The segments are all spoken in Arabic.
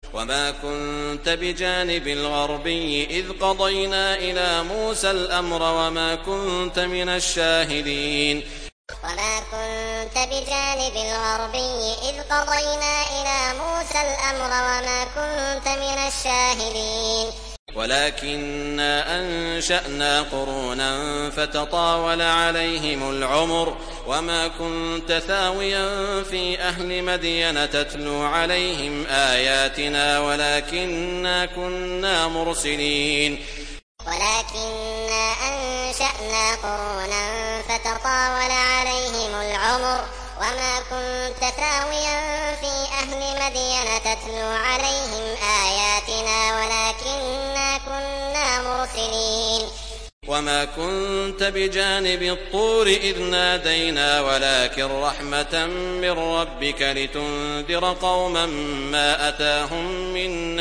وما كنت بجانب الغربي إذ قضينا إلى موسى الأمر وما كنت من الشاهدين وما كنت بجانب الغربي إذ قضينا إلى موسى الأمر وما كنت من الشاهدين ولكننا أنشأنا قرونا فتطاول عليهم العمر وما كنت ثاويا في أهل مدين تتلو عليهم آياتنا ولكننا كنا مرسلين ولكننا أنشأنا قرونا فتطاول عليهم العمر وما كنت ثاويا في أهل مدين تتلو عليهم آياتنا ولكننا كنا مرسلين وما كنت بجانب الطور إذ نادينا ولكن رحمة من ربك لتنذر قوما ما أتاهم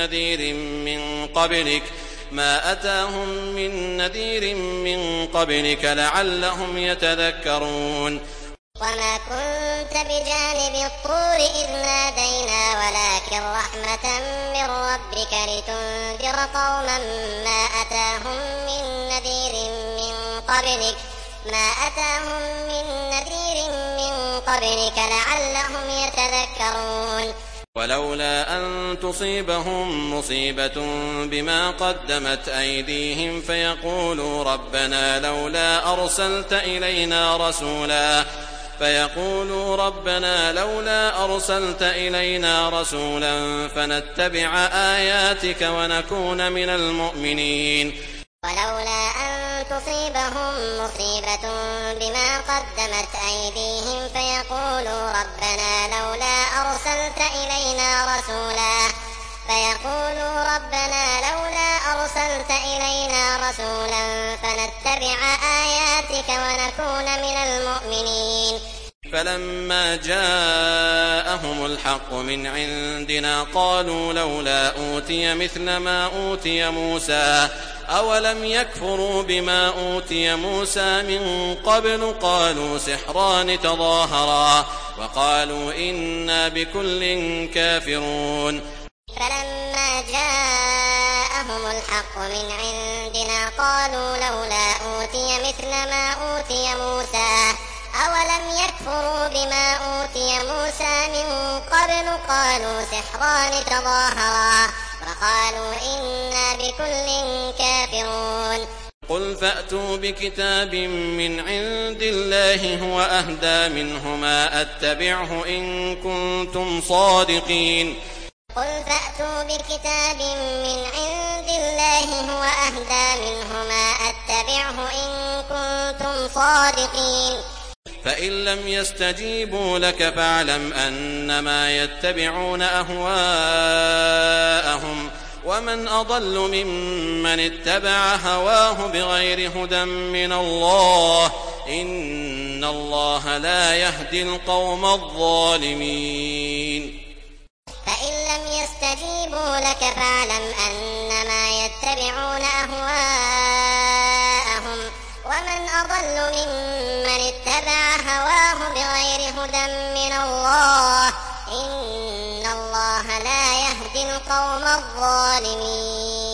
من نذير من قبلك لعلهم يتذكرون وما كنت بجانب الطور إذ نادينا ولكن رحمة من ربك لتنذر قوما ما أتاهم من نذير من قبلك لعلهم يتذكرون ولولا أن تصيبهم مصيبة بما قدمت أيديهم فيقولوا ربنا لولا أرسلت إلينا رسولا فنتبع آياتك ونكون من المؤمنين ولولا أن تصيبهم مصيبة بما قدمت أيديهم فيقولوا ربنا لولا أرسلت إلينا رسولا فنتبع آياتك ونكون من المؤمنين فلما جاءهم الحق من عندنا قالوا لولا أوتي مثل ما أوتي موسى أولم يكفروا بما أوتي موسى من قبل قالوا سحران تظاهرا وقالوا إنا بكل كافرون فلما جاءهم الحق من عندنا قالوا لولا أوتي مثل ما أوتي موسى أولم يكفروا بما أوتي موسى من قبل قالوا سحران تظاهرا وقالوا إنا بكل كافرون قل فأتوا بكتاب من عند الله هو أهدى منهما أتبعه إن كنتم صادقين قل فأتوا بكتاب من عند الله هو أهدى منهما أتبعه إن كنتم صادقين فإن لم يستجيبوا لك فاعلم أنما يتبعون أهواءهم ومن أضل ممن اتبع هواه بغير هدى من الله إن الله لا يهدي القوم الظالمين فإن لم يستجيبوا لك فاعلم أنما يتبعون أهواءهم ومن أضل ممن اتبع هواه بغير هدى من الله إن الله لا يهدي القوم الظالمين